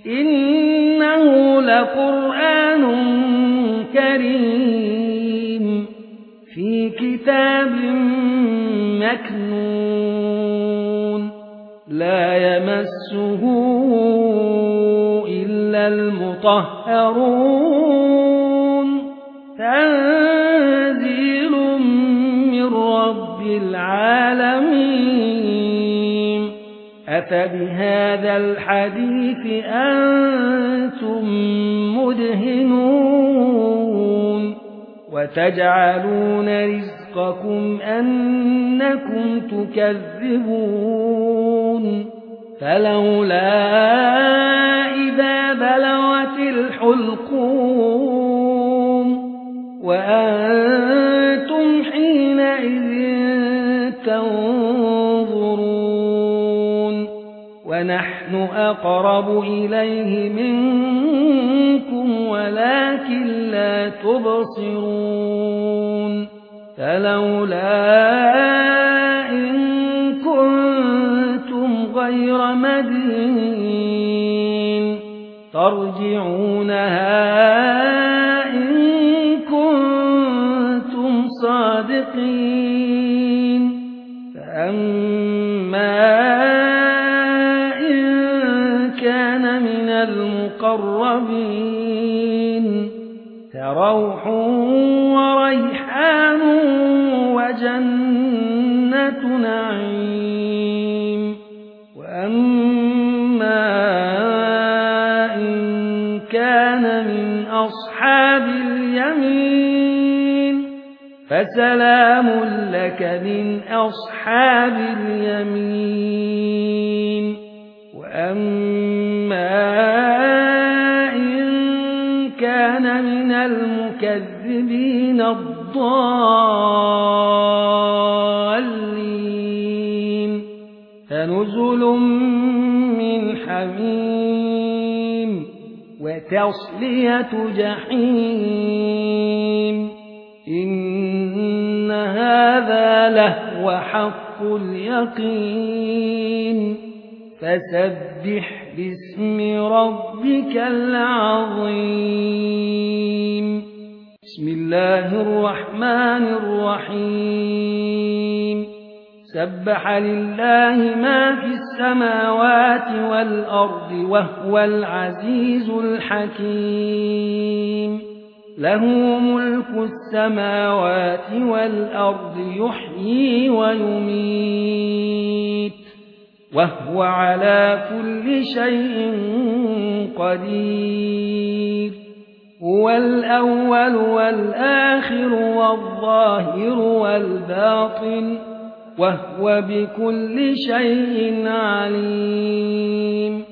إنه لقرآن كريم في كتاب مكنون لا يمسه إلا المطهرون تنزيل من رب العالمين أفبهذا الحديث أنتم مدهنون وتجعلون رزقكم أنكم تكذبون فلولا إذا بلغت الحلقوم وأنتم حينئذ تنظرون ونحن أقرب إليه منكم ولكن لا تبصرون فلولا إن كنتم غير مدينين ترجعونها إن كنتم صادقين فأما إن كان من المقربين فروح وريحان وجنة نعيم وأما إن كان من أصحاب اليمين فسلام لك من أصحاب اليمين وأما إن كان من المكذبين الضالين فنزل من حميم وتصلية جحيم إن هذا لهو حق اليقين فسبح باسم ربك العظيم بسم الله الرحمن الرحيم سبح لله ما في السماوات والأرض وهو العزيز الحكيم له ملك السماوات والأرض يحيي ويميت وهو على كل شيء قدير هو الأول والآخر والظاهر والباطن وهو بكل شيء عليم